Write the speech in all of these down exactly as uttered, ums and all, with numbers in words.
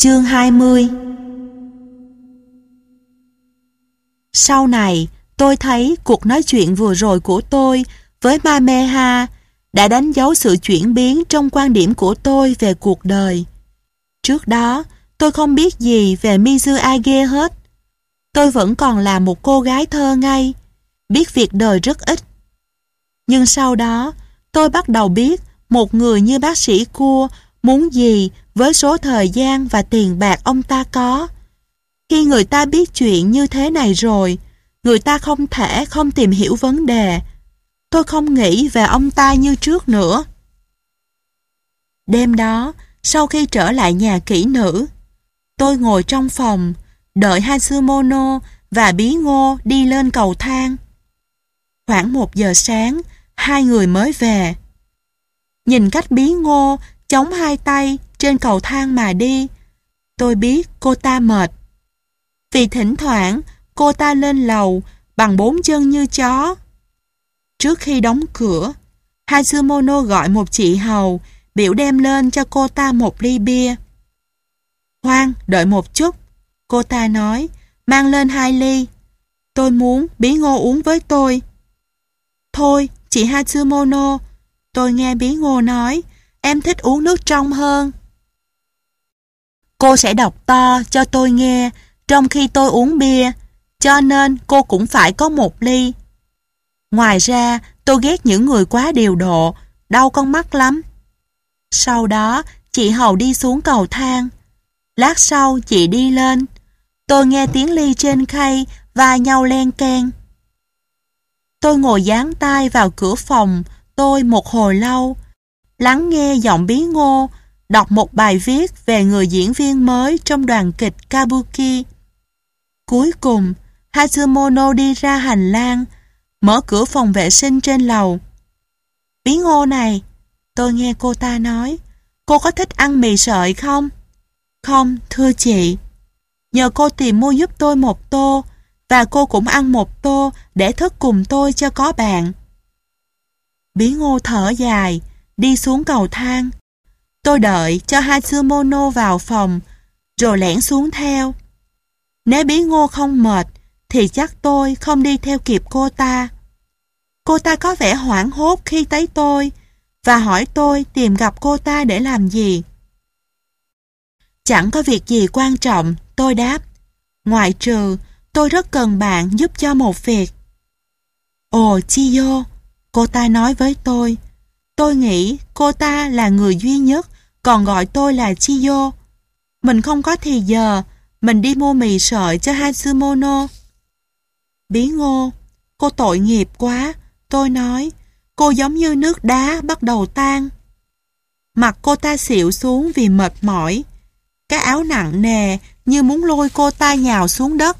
Chương hai mươi. Sau này, tôi thấy cuộc nói chuyện vừa rồi của tôi với Mameha đã đánh dấu sự chuyển biến trong quan điểm của tôi về cuộc đời. Trước đó, tôi không biết gì về Mizuage hết. Tôi vẫn còn là một cô gái thơ ngây, biết việc đời rất ít. Nhưng sau đó, tôi bắt đầu biết một người như bác sĩ Cua muốn gì với số thời gian và tiền bạc ông ta có. Khi người ta biết chuyện như thế này rồi, người ta không thể không tìm hiểu vấn đề. Tôi không nghĩ về ông ta như trước nữa. Đêm đó, sau khi trở lại nhà kỹ nữ, tôi ngồi trong phòng, đợi Hatsumono và Bí Ngô đi lên cầu thang. Khoảng một giờ sáng, hai người mới về. Nhìn cách Bí Ngô chống hai tay trên cầu thang mà đi, tôi biết cô ta mệt. Vì thỉnh thoảng cô ta lên lầu bằng bốn chân như chó. Trước khi đóng cửa, Hatsumono gọi một chị hầu biểu đem lên cho cô ta một ly bia. Khoan, đợi một chút, cô ta nói, mang lên hai ly. Tôi muốn Bí Ngô uống với tôi. Thôi, chị Hatsumono, tôi nghe Bí Ngô nói, em thích uống nước trong hơn. Cô sẽ đọc to cho tôi nghe trong khi tôi uống bia, cho nên cô cũng phải có một ly. Ngoài ra, tôi ghét những người quá điều độ, đau con mắt lắm. Sau đó, chị hầu đi xuống cầu thang. Lát sau, chị đi lên. Tôi nghe tiếng ly trên khay va nhau len keng. Tôi ngồi dán tai vào cửa phòng tôi một hồi lâu, lắng nghe giọng Bí Ngô đọc một bài viết về người diễn viên mới trong đoàn kịch Kabuki. Cuối cùng, Hatsumono đi ra hành lang, mở cửa phòng vệ sinh trên lầu. Bí Ngô này, tôi nghe cô ta nói, cô có thích ăn mì sợi không? Không, thưa chị. Nhờ cô tìm mua giúp tôi một tô, và cô cũng ăn một tô để thức cùng tôi cho có bạn. Bí Ngô thở dài, đi xuống cầu thang. Tôi đợi cho Hatsumono vào phòng, rồi lẻn xuống theo. Nếu Bí Ngô không mệt, thì chắc tôi không đi theo kịp cô ta. Cô ta có vẻ hoảng hốt khi thấy tôi, và hỏi tôi tìm gặp cô ta để làm gì. Chẳng có việc gì quan trọng, tôi đáp. Ngoại trừ, tôi rất cần bạn giúp cho một việc. Ồ, Chiyo, cô ta nói với tôi. Tôi nghĩ cô ta là người duy nhất còn gọi tôi là Chiyo. Mình không có thì giờ, mình đi mua mì sợi cho Hatsumono. Bí Ngô, cô tội nghiệp quá, tôi nói. Cô giống như nước đá bắt đầu tan. Mặt cô ta xịu xuống vì mệt mỏi. Cái áo nặng nề như muốn lôi cô ta nhào xuống đất.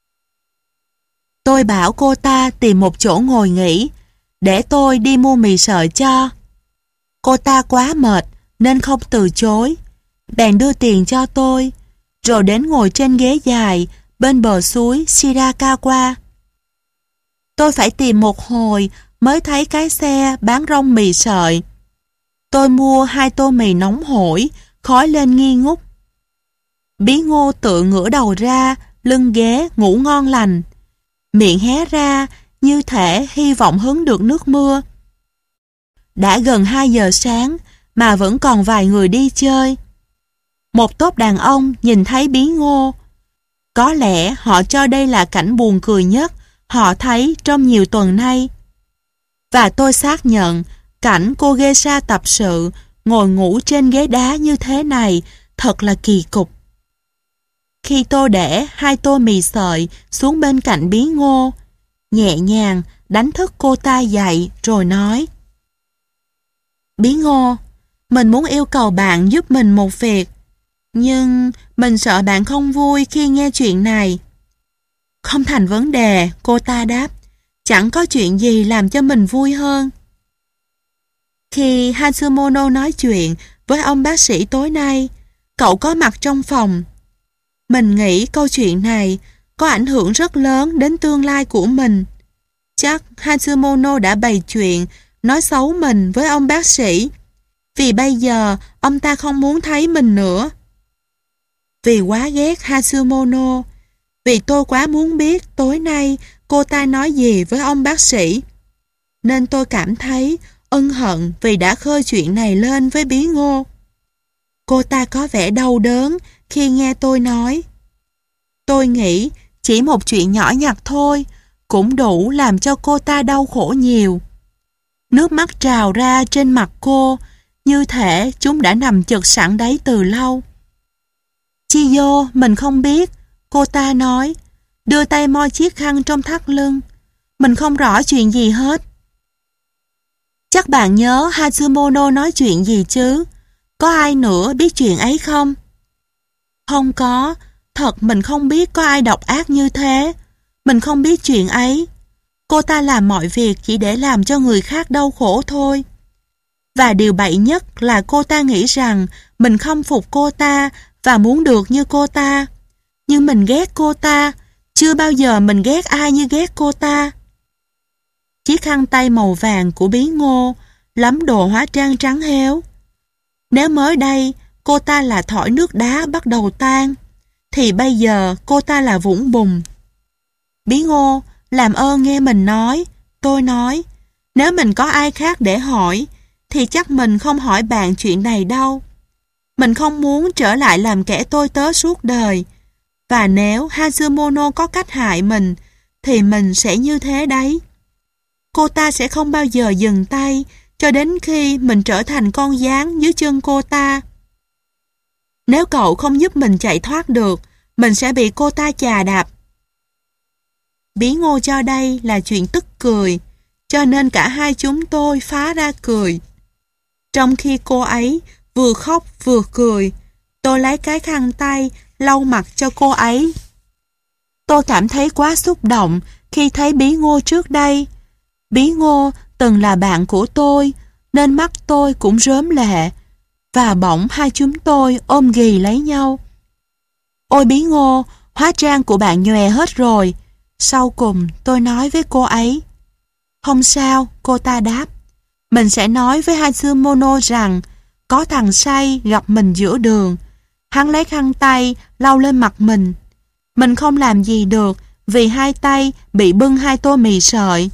Tôi bảo cô ta tìm một chỗ ngồi nghỉ, để tôi đi mua mì sợi cho. Cô ta quá mệt nên không từ chối, bèn đưa tiền cho tôi, rồi đến ngồi trên ghế dài bên bờ suối Shirakawa. Tôi phải tìm một hồi mới thấy cái xe bán rong mì sợi. Tôi mua hai tô mì nóng hổi, khói lên nghi ngút. Bí Ngô tự ngửa đầu ra, lưng ghế ngủ ngon lành. Miệng hé ra như thể hy vọng hứng được nước mưa. Đã gần hai giờ sáng mà vẫn còn vài người đi chơi. Một tốp đàn ông nhìn thấy Bí Ngô. Có lẽ họ cho đây là cảnh buồn cười nhất họ thấy trong nhiều tuần nay. Và tôi xác nhận cảnh cô geisha tập sự ngồi ngủ trên ghế đá như thế này thật là kỳ cục. Khi tôi để hai tô mì sợi xuống bên cạnh Bí Ngô, nhẹ nhàng đánh thức cô ta dậy rồi nói: Bí Ngô, mình muốn yêu cầu bạn giúp mình một việc, nhưng mình sợ bạn không vui khi nghe chuyện này. Không thành vấn đề, cô ta đáp. Chẳng có chuyện gì làm cho mình vui hơn. Khi Hatsumono nói chuyện với ông bác sĩ tối nay, cậu có mặt trong phòng. Mình nghĩ câu chuyện này có ảnh hưởng rất lớn đến tương lai của mình. Chắc Hatsumono đã bày chuyện nói xấu mình với ông bác sĩ, vì bây giờ ông ta không muốn thấy mình nữa. vì quá ghét Hatsumono, vì tôi quá muốn biết tối nay cô ta nói gì với ông bác sĩ. Nên tôi cảm thấy ân hận vì đã khơi chuyện này lên với Bí Ngô. Cô ta có vẻ đau đớn khi nghe tôi nói. Tôi nghĩ chỉ một chuyện nhỏ nhặt thôi cũng đủ làm cho cô ta đau khổ nhiều. Nước mắt trào ra trên mặt cô, như thể chúng đã nằm chực sẵn đấy từ lâu. Chiyo, mình không biết, cô ta nói, đưa tay moi chiếc khăn trong thắt lưng. Mình không rõ chuyện gì hết. Chắc bạn nhớ Hatsumono nói chuyện gì chứ? Có ai nữa biết chuyện ấy không? Không có, thật mình không biết có ai độc ác như thế. Mình không biết chuyện ấy. Cô ta làm mọi việc chỉ để làm cho người khác đau khổ thôi. Và điều bậy nhất là cô ta nghĩ rằng mình không phục cô ta và muốn được như cô ta. Nhưng mình ghét cô ta. Chưa bao giờ mình ghét ai như ghét cô ta. Chiếc khăn tay màu vàng của Bí Ngô lắm đồ hóa trang trắng héo. Nếu mới đây cô ta là thỏi nước đá bắt đầu tan, thì bây giờ cô ta là vũng bùn. Bí Ngô, làm ơn nghe mình nói. Tôi nói, nếu mình có ai khác để hỏi, thì chắc mình không hỏi bạn chuyện này đâu. Mình không muốn trở lại làm kẻ tôi tớ suốt đời. Và nếu Hatsumono có cách hại mình, thì mình sẽ như thế đấy. Cô ta sẽ không bao giờ dừng tay cho đến khi mình trở thành con gián dưới chân cô ta. Nếu cậu không giúp mình chạy thoát được, mình sẽ bị cô ta chà đạp. Bí Ngô cho đây là chuyện tức cười, cho nên cả hai chúng tôi phá ra cười. Trong khi cô ấy vừa khóc vừa cười, tôi lấy cái khăn tay lau mặt cho cô ấy. Tôi cảm thấy quá xúc động khi thấy Bí Ngô trước đây. Bí Ngô từng là bạn của tôi, nên mắt tôi cũng rớm lệ, và bỗng hai chúng tôi ôm ghì lấy nhau. Ôi Bí Ngô, hóa trang của bạn nhòe hết rồi. Sau cùng tôi nói với cô ấy. Không sao, cô ta đáp. Mình sẽ nói với Hatsumono rằng có thằng say gặp mình giữa đường. Hắn lấy khăn tay lau lên mặt mình. Mình không làm gì được vì hai tay bị bưng hai tô mì sợi.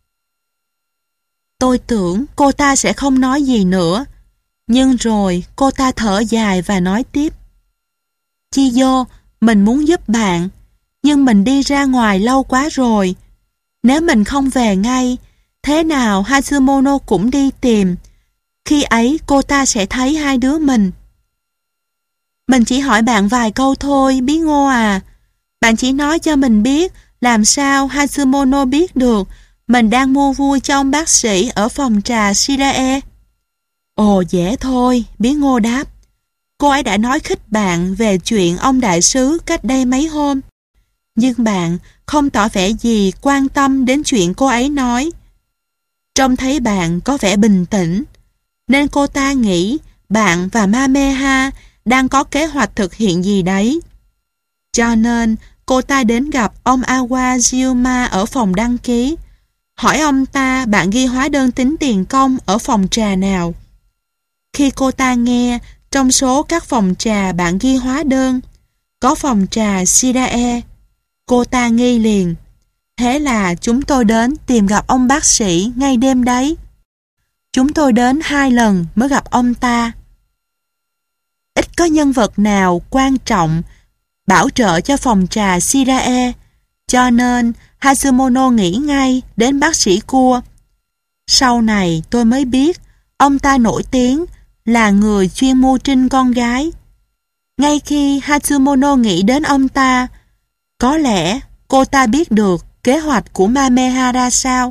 Tôi tưởng cô ta sẽ không nói gì nữa. Nhưng rồi cô ta thở dài và nói tiếp. Chiyo, mình muốn giúp bạn, nhưng mình đi ra ngoài lâu quá rồi. Nếu mình không về ngay, thế nào Hatsumono cũng đi tìm. Khi ấy cô ta sẽ thấy hai đứa mình. Mình chỉ hỏi bạn vài câu thôi, Bí Ngô à. Bạn chỉ nói cho mình biết làm sao Hatsumono biết được mình đang mua vui cho ông bác sĩ ở phòng trà Shirae. Ồ dễ thôi, Bí Ngô đáp. Cô ấy đã nói khích bạn về chuyện ông đại sứ cách đây mấy hôm. Nhưng bạn không tỏ vẻ gì quan tâm đến chuyện cô ấy nói. Trông thấy bạn có vẻ bình tĩnh, nên cô ta nghĩ bạn và Mameha đang có kế hoạch thực hiện gì đấy. Cho nên cô ta đến gặp ông Awajima ở phòng đăng ký, hỏi ông ta bạn ghi hóa đơn tính tiền công ở phòng trà nào. Khi cô ta nghe trong số các phòng trà bạn ghi hóa đơn có phòng trà Shirae, cô ta nghi liền. Thế là chúng tôi đến tìm gặp ông bác sĩ ngay đêm đấy. Chúng tôi đến hai lần mới gặp ông ta. Ít có nhân vật nào quan trọng bảo trợ cho phòng trà Shirae, cho nên Hatsumono nghĩ ngay đến bác sĩ cua. Sau này tôi mới biết ông ta nổi tiếng là người chuyên mưu trinh con gái. Ngay khi Hatsumono nghĩ đến ông ta, có lẽ cô ta biết được kế hoạch của Mameha ra sao.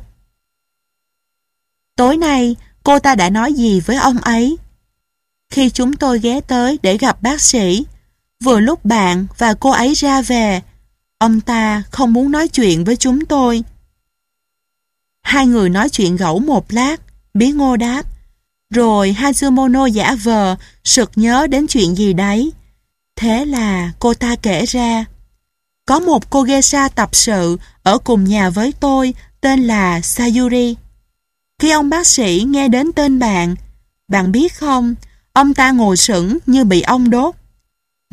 Tối nay cô ta đã nói gì với ông ấy? Khi chúng tôi ghé tới để gặp bác sĩ, vừa lúc bạn và cô ấy ra về, ông ta không muốn nói chuyện với chúng tôi. Hai người nói chuyện gẫu một lát, Bí Ngô đáp. Rồi Hatsumono giả vờ sực nhớ đến chuyện gì đấy. Thế là cô ta kể ra. Có một cô geisha tập sự ở cùng nhà với tôi tên là Sayuri. Khi ông bác sĩ nghe đến tên bạn, bạn biết không, ông ta ngồi sững như bị ong đốt.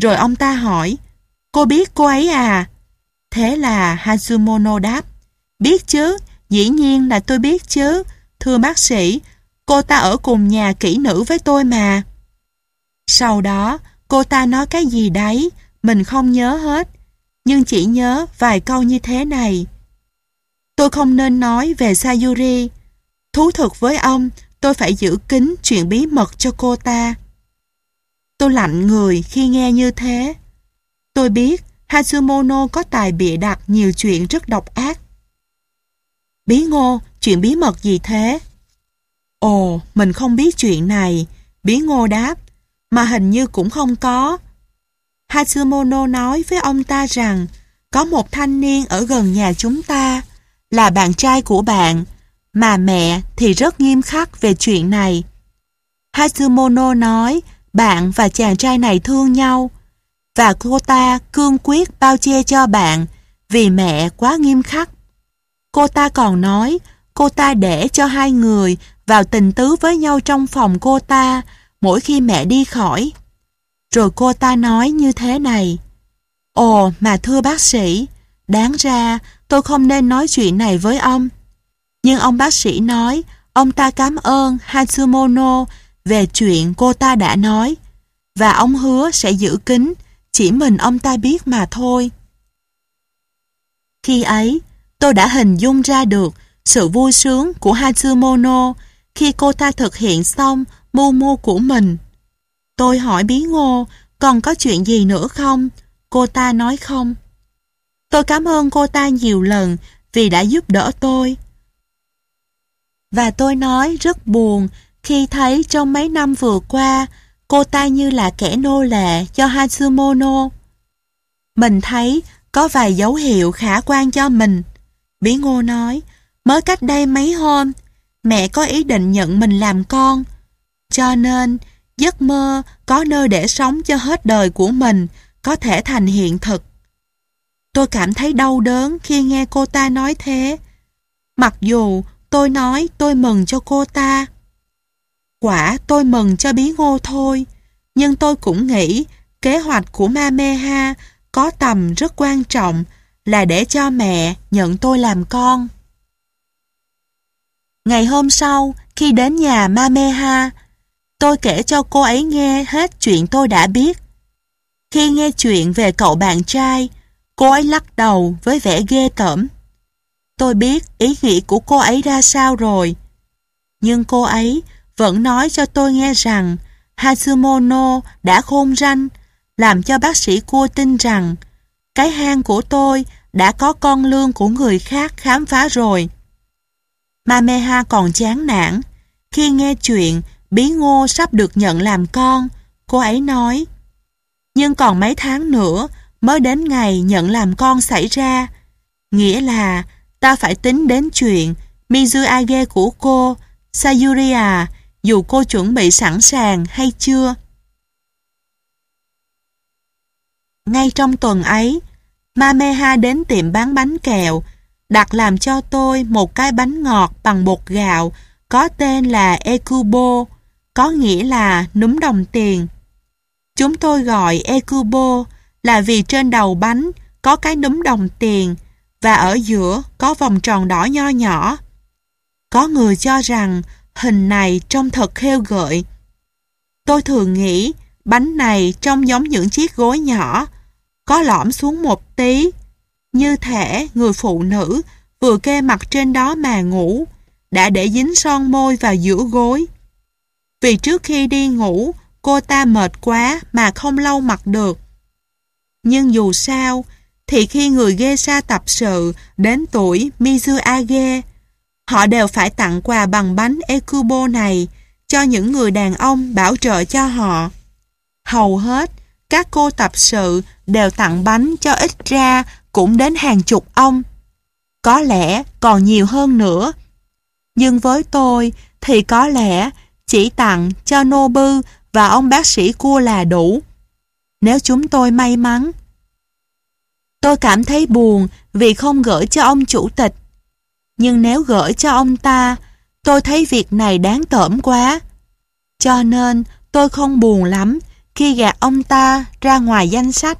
Rồi ông ta hỏi, cô biết cô ấy à? Thế là Hatsumono đáp, biết chứ, dĩ nhiên là tôi biết chứ. Thưa bác sĩ, cô ta ở cùng nhà kỹ nữ với tôi mà. Sau đó, cô ta nói cái gì đấy, mình không nhớ hết, nhưng chỉ nhớ vài câu như thế này. Tôi không nên nói về Sayuri. Thú thực với ông, tôi phải giữ kín chuyện bí mật cho cô ta. Tôi lạnh người khi nghe như thế. Tôi biết Hatsumono có tài bịa đặt nhiều chuyện rất độc ác. Bí ngô, chuyện bí mật gì thế? Ồ, mình không biết chuyện này, Bí ngô đáp, mà hình như cũng không có. Hatsumono nói với ông ta rằng có một thanh niên ở gần nhà chúng ta, là bạn trai của bạn, mà mẹ thì rất nghiêm khắc về chuyện này. Hatsumono nói bạn và chàng trai này thương nhau, và cô ta cương quyết bao che cho bạn vì mẹ quá nghiêm khắc. Cô ta còn nói cô ta để cho hai người vào tình tứ với nhau trong phòng cô ta mỗi khi mẹ đi khỏi. Rồi cô ta nói như thế này: Ồ mà thưa bác sĩ, đáng ra tôi không nên nói chuyện này với ông. Nhưng ông bác sĩ nói ông ta cảm ơn Hatsumono về chuyện cô ta đã nói, và ông hứa sẽ giữ kín, chỉ mình ông ta biết mà thôi. Khi ấy, tôi đã hình dung ra được sự vui sướng của Hatsumono khi cô ta thực hiện xong mưu mô của mình. Tôi hỏi Bí Ngô, còn có chuyện gì nữa không? Cô ta nói không. Tôi cảm ơn cô ta nhiều lần vì đã giúp đỡ tôi. Và tôi nói rất buồn khi thấy trong mấy năm vừa qua, cô ta như là kẻ nô lệ cho Hatsumono. Mình thấy có vài dấu hiệu khả quan cho mình. Bí Ngô nói, mới cách đây mấy hôm, mẹ có ý định nhận mình làm con. Cho nên, giấc mơ có nơi để sống cho hết đời của mình có thể thành hiện thực. Tôi cảm thấy đau đớn khi nghe cô ta nói thế. Mặc dù tôi nói tôi mừng cho cô ta. Quả tôi mừng cho Bí Ngô thôi, nhưng tôi cũng nghĩ kế hoạch của Mameha có tầm rất quan trọng là để cho mẹ nhận tôi làm con. Ngày hôm sau, khi đến nhà Mameha, tôi kể cho cô ấy nghe hết chuyện tôi đã biết. Khi nghe chuyện về cậu bạn trai, cô ấy lắc đầu với vẻ ghê tởm. Tôi biết ý nghĩ của cô ấy ra sao rồi. Nhưng cô ấy vẫn nói cho tôi nghe rằng Hatsumono đã khôn ranh, làm cho bác sĩ cua tin rằng cái hang của tôi đã có con lương của người khác khám phá rồi. Mameha còn chán nản. Khi nghe chuyện Bí Ngô sắp được nhận làm con, cô ấy nói, nhưng còn mấy tháng nữa mới đến ngày nhận làm con xảy ra. Nghĩa là ta phải tính đến chuyện Mizuage của cô, Sayuri à, dù cô chuẩn bị sẵn sàng hay chưa. Ngay trong tuần ấy, Mameha đến tiệm bán bánh kẹo, đặt làm cho tôi một cái bánh ngọt bằng bột gạo có tên là Ekubo, có nghĩa là núm đồng tiền. Chúng tôi gọi Ekubo là vì trên đầu bánh có cái núm đồng tiền và ở giữa có vòng tròn đỏ nho nhỏ. Có người cho rằng hình này trông thật khêu gợi. Tôi thường nghĩ bánh này trông giống những chiếc gối nhỏ, có lõm xuống một tí, như thể người phụ nữ vừa kê mặt trên đó mà ngủ, đã để dính son môi vào giữa gối. Vì trước khi đi ngủ, cô ta mệt quá mà không lau mặt được. Nhưng dù sao, thì khi người geisha tập sự đến tuổi Mizuage, họ đều phải tặng quà bằng bánh Ekubo này cho những người đàn ông bảo trợ cho họ. Hầu hết, các cô tập sự đều tặng bánh cho ít ra cũng đến hàng chục ông. Có lẽ còn nhiều hơn nữa. Nhưng với tôi thì có lẽ chỉ tặng cho Nobu và ông bác sĩ cua là đủ. Nếu chúng tôi may mắn. Tôi cảm thấy buồn vì không gửi cho ông chủ tịch. Nhưng nếu gửi cho ông ta, tôi thấy việc này đáng tởm quá. Cho nên tôi không buồn lắm khi gạt ông ta ra ngoài danh sách.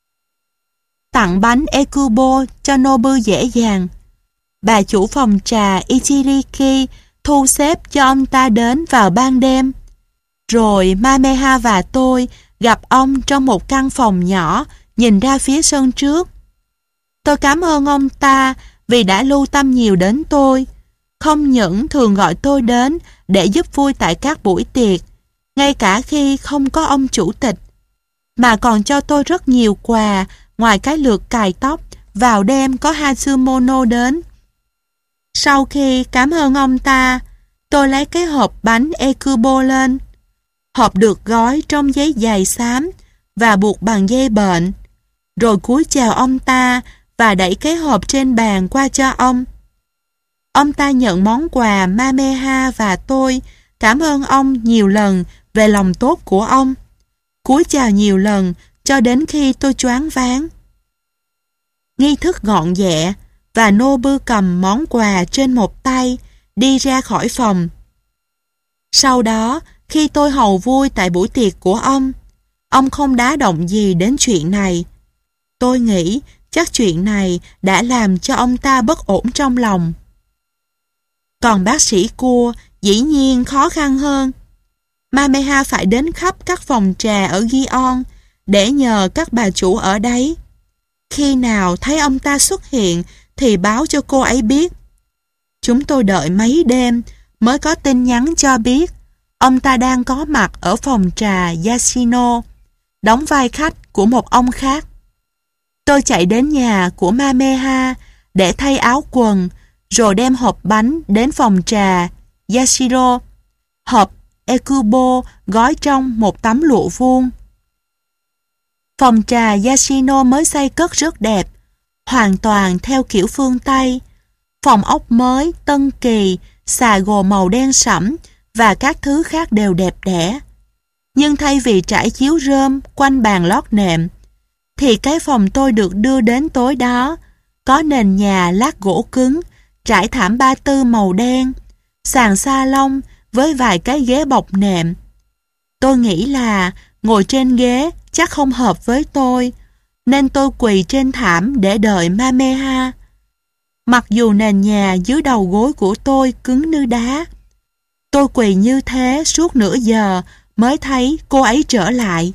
Tặng bánh Ekubo cho Nobu dễ dàng. Bà chủ phòng trà Ichiriki thu xếp cho ông ta đến vào ban đêm. Rồi Mameha và tôi gặp ông trong một căn phòng nhỏ nhìn ra phía sân trước. Tôi cảm ơn ông ta vì đã lưu tâm nhiều đến tôi, không những thường gọi tôi đến để giúp vui tại các buổi tiệc, ngay cả khi không có ông chủ tịch, mà còn cho tôi rất nhiều quà ngoài cái lược cài tóc vào đêm có Hatsumono đến. Sau khi cảm ơn ông ta, tôi lấy cái hộp bánh Ekubo lên. Hộp được gói trong giấy dày xám và buộc bằng dây bện, rồi cúi chào ông ta và đẩy cái hộp trên bàn qua cho ông. Ông ta nhận món quà Mameha và tôi cảm ơn ông nhiều lần về lòng tốt của ông. Cúi chào nhiều lần cho đến khi tôi choáng váng. Nghi thức gọn ghẹ và Nobu cầm món quà trên một tay đi ra khỏi phòng. Sau đó, khi tôi hầu vui tại buổi tiệc của ông, ông không đá động gì đến chuyện này. Tôi nghĩ chắc chuyện này đã làm cho ông ta bất ổn trong lòng. Còn bác sĩ cua dĩ nhiên khó khăn hơn. Mameha phải đến khắp các phòng trà ở Gion để nhờ các bà chủ ở đấy. Khi nào thấy ông ta xuất hiện thì báo cho cô ấy biết. Chúng tôi đợi mấy đêm mới có tin nhắn cho biết ông ta đang có mặt ở phòng trà Yashino, đóng vai khách của một ông khác. Tôi chạy đến nhà của Mameha để thay áo quần, rồi đem hộp bánh đến phòng trà Yashiro, hộp Ekubo gói trong một tấm lụa vuông. Phòng trà Yashino mới xây cất rất đẹp, hoàn toàn theo kiểu phương Tây. Phòng ốc mới, tân kỳ, xà gồ màu đen sẫm và các thứ khác đều đẹp đẽ. Nhưng thay vì trải chiếu rơm quanh bàn lót nệm, thì cái phòng tôi được đưa đến tối đó có nền nhà lát gỗ cứng, trải thảm ba tư màu đen, sàn sa lông với vài cái ghế bọc nệm. Tôi nghĩ là ngồi trên ghế chắc không hợp với tôi, nên tôi quỳ trên thảm để đợi Mameha. Mặc dù nền nhà dưới đầu gối của tôi cứng như đá, tôi quỳ như thế suốt nửa giờ mới thấy cô ấy trở lại.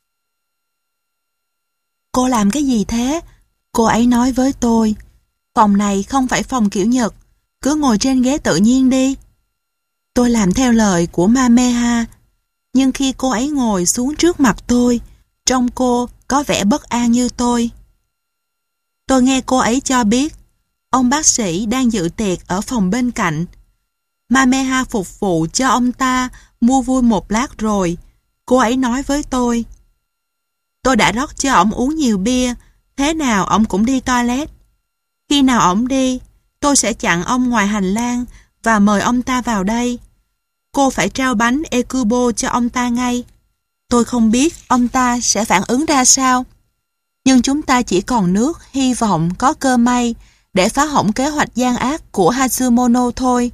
Cô làm cái gì thế? Cô ấy nói với tôi. Phòng này không phải phòng kiểu Nhật, cứ ngồi trên ghế tự nhiên đi. Tôi làm theo lời của Mameha, nhưng khi cô ấy ngồi xuống trước mặt tôi, trông cô có vẻ bất an như tôi. Tôi nghe cô ấy cho biết ông bác sĩ đang dự tiệc ở phòng bên cạnh. Mameha phục vụ cho ông ta mua vui một lát rồi. Cô ấy nói với tôi: tôi đã rót cho ổng uống nhiều bia, thế nào ổng cũng đi toilet. Khi nào ổng đi, tôi sẽ chặn ông ngoài hành lang và mời ông ta vào đây. Cô phải trao bánh Ekubo cho ông ta ngay. Tôi không biết ông ta sẽ phản ứng ra sao, nhưng chúng ta chỉ còn nước hy vọng có cơ may để phá hỏng kế hoạch gian ác của Hatsumono thôi.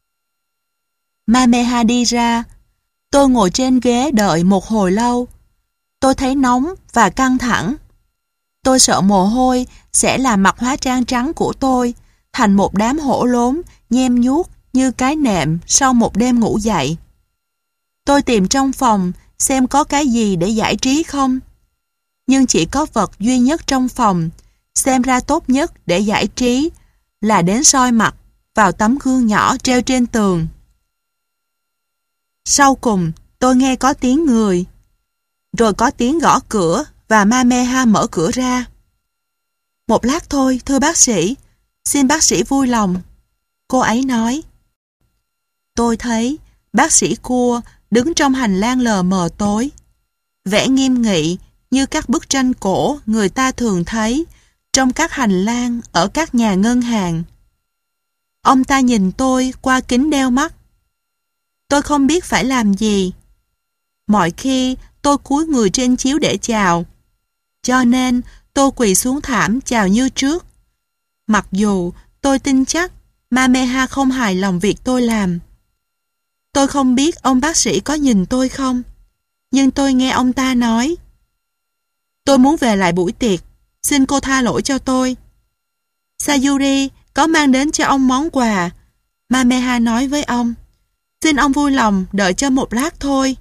Mameha đi ra. Tôi ngồi trên ghế đợi một hồi lâu. Tôi thấy nóng và căng thẳng. Tôi sợ mồ hôi sẽ làm mặc hóa trang trắng của tôi thành một đám hổ lốn nhem nhuốc như cái nệm sau một đêm ngủ dậy. Tôi tìm trong phòng xem có cái gì để giải trí không. Nhưng chỉ có vật duy nhất trong phòng xem ra tốt nhất để giải trí là đến soi mặt vào tấm gương nhỏ treo trên tường. Sau cùng tôi nghe có tiếng người, rồi có tiếng gõ cửa và Mameha mở cửa ra. Một lát thôi, thưa bác sĩ, xin bác sĩ vui lòng, cô ấy nói. Tôi thấy bác sĩ cua đứng trong hành lang lờ mờ tối, vẻ nghiêm nghị như các bức tranh cổ người ta thường thấy trong các hành lang ở các nhà ngân hàng. Ông ta nhìn tôi qua kính đeo mắt. Tôi không biết phải làm gì. Mọi khi tôi cúi người trên chiếu để chào, cho nên tôi quỳ xuống thảm chào như trước. Mặc dù tôi tin chắc Mameha không hài lòng việc tôi làm. Tôi không biết ông bác sĩ có nhìn tôi không, Nhưng tôi nghe ông ta nói: "Tôi muốn về lại buổi tiệc, xin cô tha lỗi cho tôi." "Sayuri có mang đến cho ông món quà," Mameha nói với ông. "Xin ông vui lòng đợi cho một lát thôi."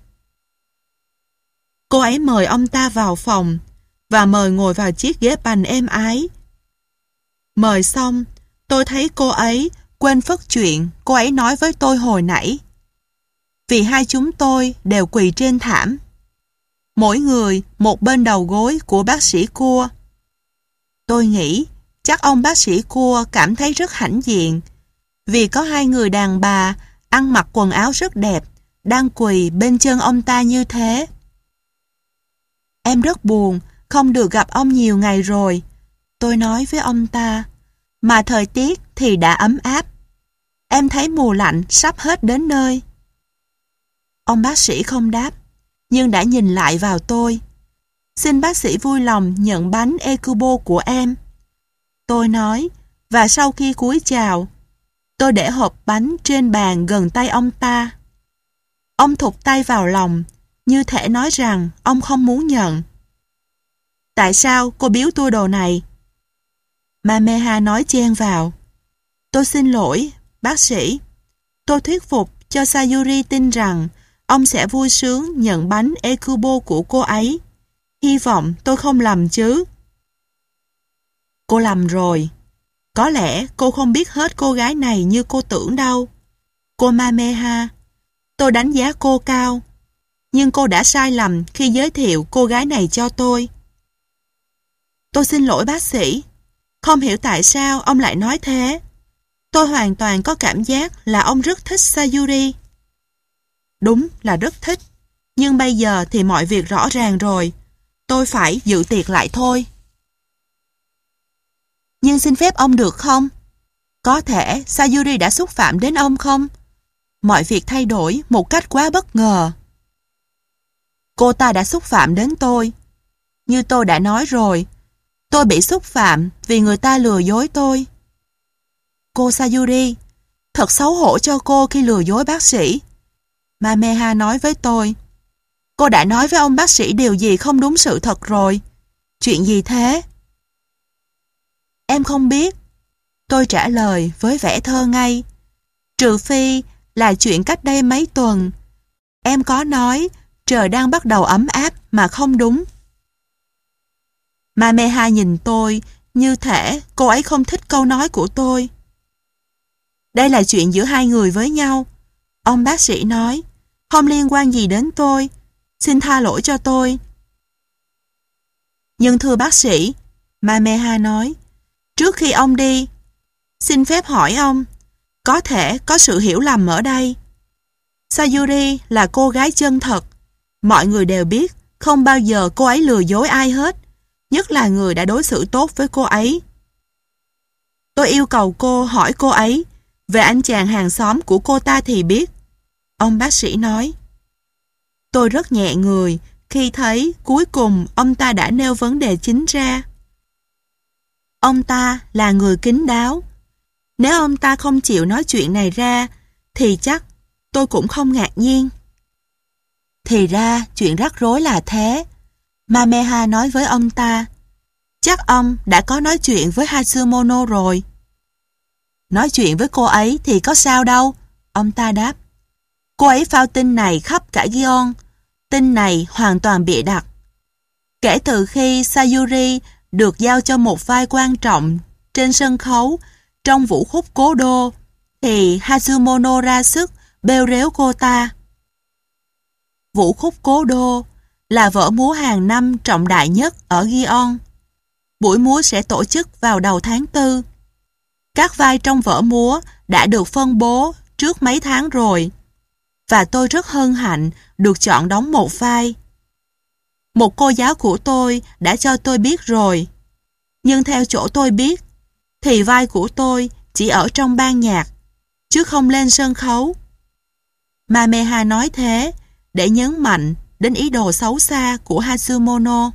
Cô ấy mời ông ta vào phòng và mời ngồi vào chiếc ghế bành êm ái. Mời xong, tôi thấy cô ấy quên phất chuyện cô ấy nói với tôi hồi nãy. Vì hai chúng tôi đều quỳ trên thảm, mỗi người một bên đầu gối của bác sĩ Cua. Tôi nghĩ chắc ông bác sĩ Cua cảm thấy rất hãnh diện vì có hai người đàn bà ăn mặc quần áo rất đẹp đang quỳ bên chân ông ta như thế. "Em rất buồn không được gặp ông nhiều ngày rồi," tôi nói với ông ta, "mà thời tiết thì đã ấm áp. Em thấy mùa lạnh sắp hết đến nơi." Ông bác sĩ không đáp, nhưng đã nhìn lại vào tôi. "Xin bác sĩ vui lòng nhận bánh Ekubo của em," tôi nói, và sau khi cúi chào, tôi để hộp bánh trên bàn gần tay ông ta. Ông thụt tay vào lòng, như thể nói rằng ông không muốn nhận. "Tại sao cô biếu tôi đồ này?" Mameha nói chen vào. "Tôi xin lỗi, bác sĩ. Tôi thuyết phục cho Sayuri tin rằng ông sẽ vui sướng nhận bánh Ekubo của cô ấy. Hy vọng tôi không lầm chứ." "Cô lầm rồi. Có lẽ cô không biết hết cô gái này như cô tưởng đâu. Cô Mameha, tôi đánh giá cô cao, nhưng cô đã sai lầm khi giới thiệu cô gái này cho tôi." "Tôi xin lỗi bác sĩ. Không hiểu tại sao ông lại nói thế. Tôi hoàn toàn có cảm giác là ông rất thích Sayuri." "Đúng là rất thích, nhưng bây giờ thì mọi việc rõ ràng rồi. Tôi phải dự tiệc lại thôi." "Nhưng xin phép ông được không? Có thể Sayuri đã xúc phạm đến ông không? Mọi việc thay đổi một cách quá bất ngờ." "Cô ta đã xúc phạm đến tôi. Như tôi đã nói rồi, tôi bị xúc phạm vì người ta lừa dối tôi." "Cô Sayuri, thật xấu hổ cho cô khi lừa dối bác sĩ," Mameha nói với tôi. "Cô đã nói với ông bác sĩ điều gì không đúng sự thật rồi. Chuyện gì thế?" "Em không biết," tôi trả lời với vẻ thơ ngây. "Trừ phi là chuyện cách đây mấy tuần. Em có nói trời đang bắt đầu ấm áp mà không đúng." Mameha nhìn tôi như thể cô ấy không thích câu nói của tôi. "Đây là chuyện giữa hai người với nhau," ông bác sĩ nói. "Không liên quan gì đến tôi. Xin tha lỗi cho tôi." "Nhưng thưa bác sĩ," Mameha nói, "trước khi ông đi, xin phép hỏi ông, có thể có sự hiểu lầm ở đây. Sayuri là cô gái chân thật. Mọi người đều biết không bao giờ cô ấy lừa dối ai hết, nhất là người đã đối xử tốt với cô ấy. Tôi yêu cầu cô hỏi cô ấy về anh chàng hàng xóm của cô ta thì biết," ông bác sĩ nói. Tôi rất nhẹ người khi thấy cuối cùng ông ta đã nêu vấn đề chính ra. Ông ta là người kín đáo. Nếu ông ta không chịu nói chuyện này ra, thì chắc tôi cũng không ngạc nhiên. Thì ra chuyện rắc rối là thế, Mameha nói với ông ta. Chắc ông đã có nói chuyện với Hatsumono rồi. Nói chuyện với cô ấy thì có sao đâu, ông ta đáp. Cô ấy phao tin này khắp cả Gion. Tin này hoàn toàn bịa đặt. Kể từ khi Sayuri được giao cho một vai quan trọng trên sân khấu trong vũ khúc Cố Đô, thì Hatsumono ra sức bêu rếu cô ta. Vũ khúc Cố Đô là vở múa hàng năm trọng đại nhất ở Gion. Buổi múa sẽ tổ chức vào đầu tháng tư. Các vai trong vở múa đã được phân bố trước mấy tháng rồi, và tôi rất hân hạnh được chọn đóng một vai. Một cô giáo của tôi đã cho tôi biết rồi, nhưng theo chỗ tôi biết, thì vai của tôi chỉ ở trong ban nhạc, chứ không lên sân khấu. Mameha nói thế để nhấn mạnh đến ý đồ xấu xa của Hatsumono.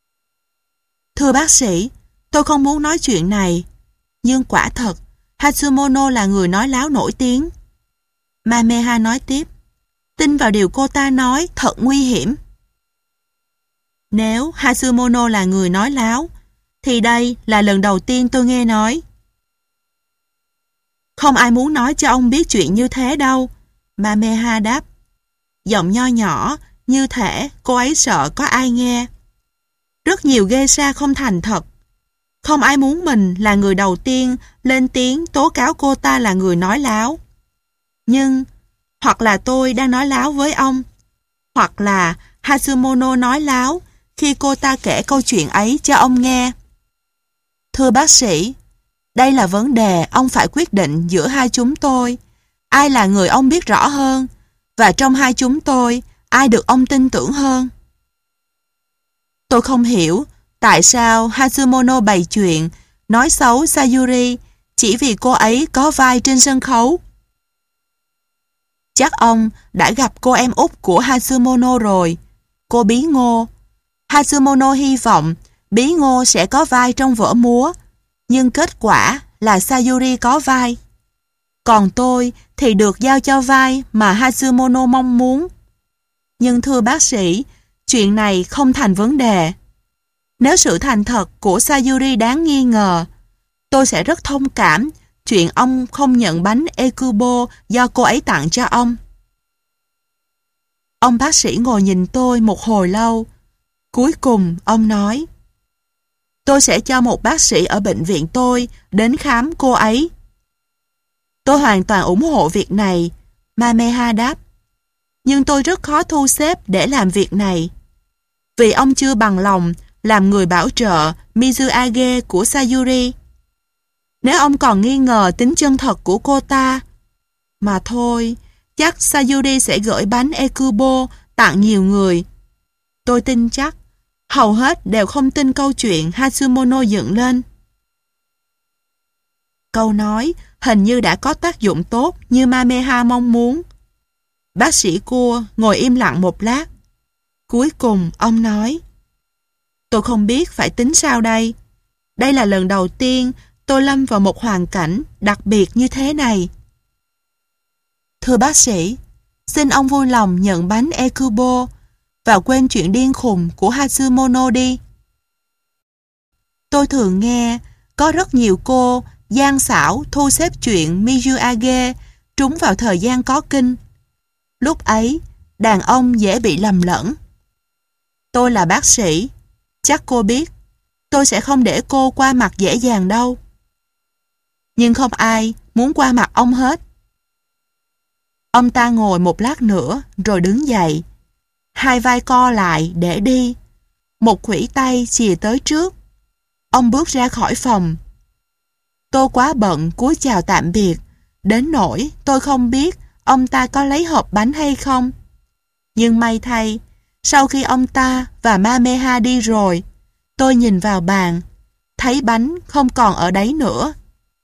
Thưa bác sĩ, tôi không muốn nói chuyện này, nhưng quả thật, Hatsumono là người nói láo nổi tiếng. Mameha nói tiếp, tin vào điều cô ta nói thật nguy hiểm. Nếu Hatsumono là người nói láo, thì đây là lần đầu tiên tôi nghe nói. Không ai muốn nói cho ông biết chuyện như thế đâu, Mameha đáp. Giọng nho nhỏ, như thể cô ấy sợ có ai nghe. Rất nhiều geisha không thành thật. Không ai muốn mình là người đầu tiên lên tiếng tố cáo cô ta là người nói láo. Nhưng, hoặc là tôi đang nói láo với ông, hoặc là Hatsumono nói láo khi cô ta kể câu chuyện ấy cho ông nghe. Thưa bác sĩ, đây là vấn đề ông phải quyết định giữa hai chúng tôi. Ai là người ông biết rõ hơn, và trong hai chúng tôi, ai được ông tin tưởng hơn? Tôi không hiểu tại sao Hatsumono bày chuyện nói xấu Sayuri chỉ vì cô ấy có vai trên sân khấu. Chắc ông đã gặp cô em út của Hatsumono rồi, cô Bí Ngô. Hatsumono hy vọng Bí Ngô sẽ có vai trong vở múa, nhưng kết quả là Sayuri có vai. Còn tôi thì được giao cho vai mà Hatsumono mong muốn. Nhưng thưa bác sĩ, chuyện này không thành vấn đề. Nếu sự thành thật của Sayuri đáng nghi ngờ, tôi sẽ rất thông cảm chuyện ông không nhận bánh Ekubo do cô ấy tặng cho ông. Ông bác sĩ ngồi nhìn tôi một hồi lâu. Cuối cùng ông nói, tôi sẽ cho một bác sĩ ở bệnh viện tôi đến khám cô ấy. Tôi hoàn toàn ủng hộ việc này, Mameha đáp. Nhưng tôi rất khó thu xếp để làm việc này. Vì ông chưa bằng lòng làm người bảo trợ Mizuage của Sayuri. Nếu ông còn nghi ngờ tính chân thật của cô ta, mà thôi, chắc Sayuri sẽ gửi bánh Ekubo tặng nhiều người. Tôi tin chắc, hầu hết đều không tin câu chuyện Hatsumono dựng lên. Câu nói hình như đã có tác dụng tốt như Mameha mong muốn. Bác sĩ cua ngồi im lặng một lát. Cuối cùng ông nói, tôi không biết phải tính sao đây. Đây là lần đầu tiên tôi lâm vào một hoàn cảnh đặc biệt như thế này. Thưa bác sĩ, xin ông vui lòng nhận bánh Ekubo và quên chuyện điên khùng của Hatsumono đi. Tôi thường nghe có rất nhiều cô gian xảo thu xếp chuyện Mizuage trúng vào thời gian có kinh. Lúc ấy, đàn ông dễ bị lầm lẫn. Tôi là bác sĩ, chắc cô biết, tôi sẽ không để cô qua mặt dễ dàng đâu. Nhưng không ai muốn qua mặt ông hết. Ông ta ngồi một lát nữa rồi đứng dậy. Hai vai co lại để đi. Một khuỷu tay chìa tới trước. Ông bước ra khỏi phòng. Tôi quá bận cúi chào tạm biệt, đến nỗi tôi không biết ông ta có lấy hộp bánh hay không. Nhưng may thay, sau khi ông ta và Mameha đi rồi, tôi nhìn vào bàn, thấy bánh không còn ở đấy nữa.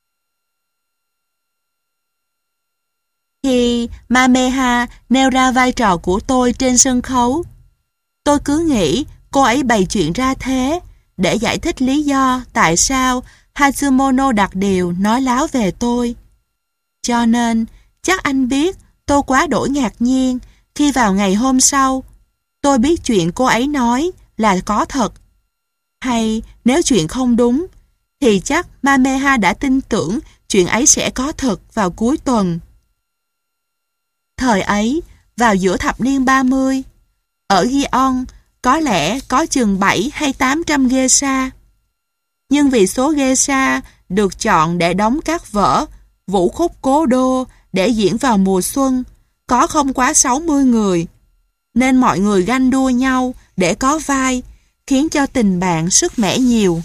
Khi Mameha nêu ra vai trò của tôi trên sân khấu, tôi cứ nghĩ cô ấy bày chuyện ra thế để giải thích lý do tại sao Hatsumono đặt điều nói láo về tôi. Cho nên, chắc anh biết tôi quá đổi ngạc nhiên khi vào ngày hôm sau, tôi biết chuyện cô ấy nói là có thật. Hay nếu chuyện không đúng, thì chắc Mameha đã tin tưởng chuyện ấy sẽ có thật vào cuối tuần. Thời ấy, vào giữa thập niên ba mươi, ở Gion có lẽ có chừng bảy hay tám trăm geisha. Nhưng vì số geisha được chọn để đóng các vở vũ khúc cố đô để diễn vào mùa xuân có không quá sáu mươi người, nên mọi người ganh đua nhau để có vai, khiến cho tình bạn sức mẻ nhiều.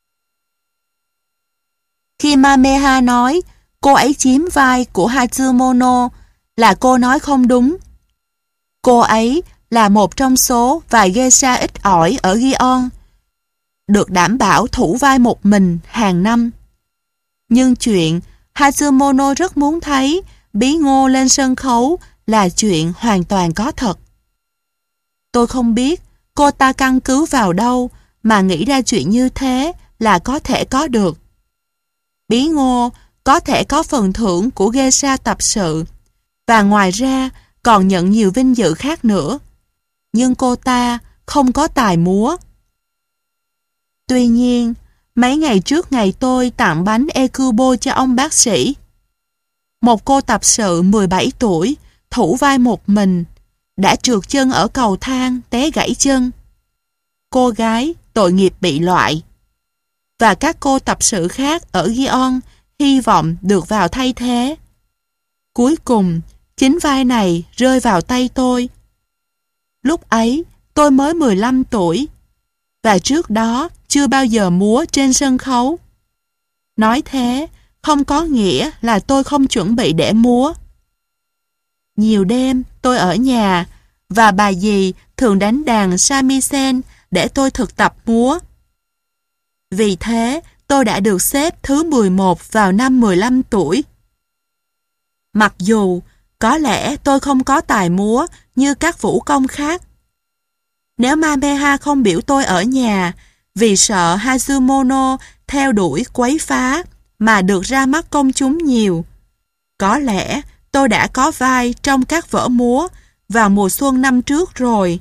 Khi Mameha nói cô ấy chiếm vai của Hatsumono là cô nói không đúng. Cô ấy là một trong số vài geisha ít ỏi ở Gion, được đảm bảo thủ vai một mình hàng năm. Nhưng chuyện Hatsumono rất muốn thấy Bí Ngô lên sân khấu là chuyện hoàn toàn có thật. Tôi không biết cô ta căn cứ vào đâu mà nghĩ ra chuyện như thế là có thể có được. Bí Ngô có thể có phần thưởng của geisha tập sự, và ngoài ra còn nhận nhiều vinh dự khác nữa. Nhưng cô ta không có tài múa. Tuy nhiên, mấy ngày trước ngày tôi tặng bánh Ekubo cho ông bác sĩ, một cô tập sự mười bảy tuổi, thủ vai một mình, đã trượt chân ở cầu thang, té gãy chân. Cô gái tội nghiệp bị loại. Và các cô tập sự khác ở Gion hy vọng được vào thay thế. Cuối cùng, chính vai này rơi vào tay tôi. Lúc ấy, tôi mới mười lăm tuổi, và trước đó chưa bao giờ múa trên sân khấu. Nói thế, không có nghĩa là tôi không chuẩn bị để múa. Nhiều đêm tôi ở nhà, và bà dì thường đánh đàn shamisen để tôi thực tập múa. Vì thế, tôi đã được xếp thứ mười một vào năm mười lăm tuổi. Mặc dù, có lẽ tôi không có tài múa như các vũ công khác. Nếu Mameha không biểu tôi ở nhà vì sợ Hazumono theo đuổi quấy phá mà được ra mắt công chúng nhiều, có lẽ tôi đã có vai trong các vở múa vào mùa xuân năm trước rồi.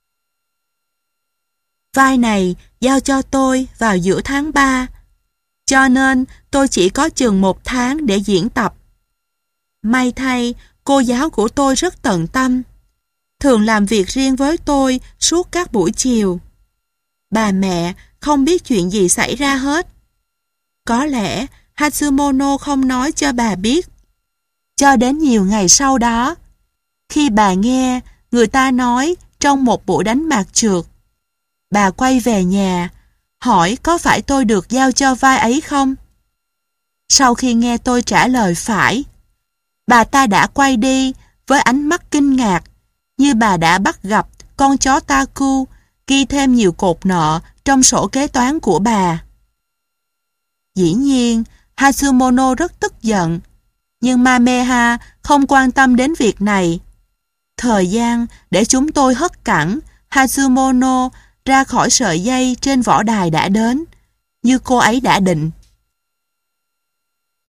Vai này giao cho tôi vào giữa tháng ba, cho nên tôi chỉ có chừng một tháng để diễn tập. May thay, cô giáo của tôi rất tận tâm, thường làm việc riêng với tôi suốt các buổi chiều. Bà mẹ không biết chuyện gì xảy ra hết. Có lẽ Hatsumono không nói cho bà biết. Cho đến nhiều ngày sau đó, khi bà nghe người ta nói trong một buổi đánh mạc trượt, bà quay về nhà, hỏi có phải tôi được giao cho vai ấy không? Sau khi nghe tôi trả lời phải, bà ta đã quay đi với ánh mắt kinh ngạc, như bà đã bắt gặp con chó Taku ghi thêm nhiều cột nợ trong sổ kế toán của bà. Dĩ nhiên, Hatsumono rất tức giận, nhưng Mameha không quan tâm đến việc này. Thời gian để chúng tôi hất cẳng Hatsumono ra khỏi sợi dây trên võ đài đã đến, như cô ấy đã định.